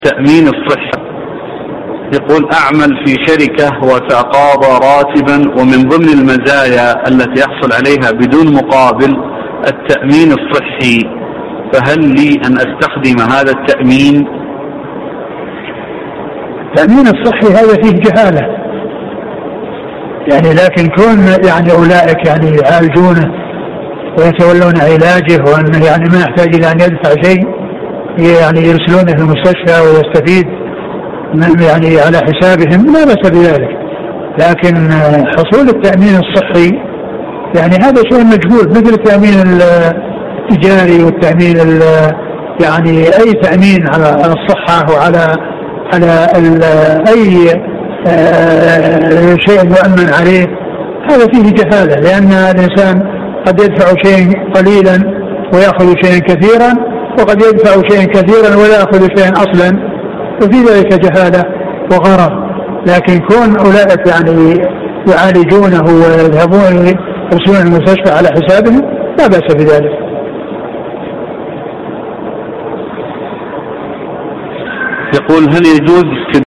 التأمين الصحي. يقول أعمل في شركة وتقاضى راتبا، ومن ضمن المزايا التي يحصل عليها بدون مقابل التأمين الصحي، فهل لي أن أستخدم هذا التأمين؟ التأمين الصحي هذا فيه جهالة، لكن كون أولئك يعالجونه ويتولون علاجه، وأنه ما يحتاج إلى أن يدفع شيء، يرسلونه في المستشفى ويستفيد على حسابهم، لا بأس بذلك. لكن حصول التأمين الصحي هذا شيء مجهول، مثل التأمين التجاري والتأمين أي تأمين على الصحة وعلى أي شيء يؤمن عليه. هذا فيه جهالة، لأن الإنسان قد يدفع شيء قليلا ويأخذ شيء كثيرا، وقد يدفع شيء كثيرا ولا يأخذ شيء أصلا، وفي ذلك جهالة وغرر. لكن كون أولئك يعالجونه ويذهبون يرسلون المستشفى على حسابهم، لا بأس بذلك. يقول هل يجوز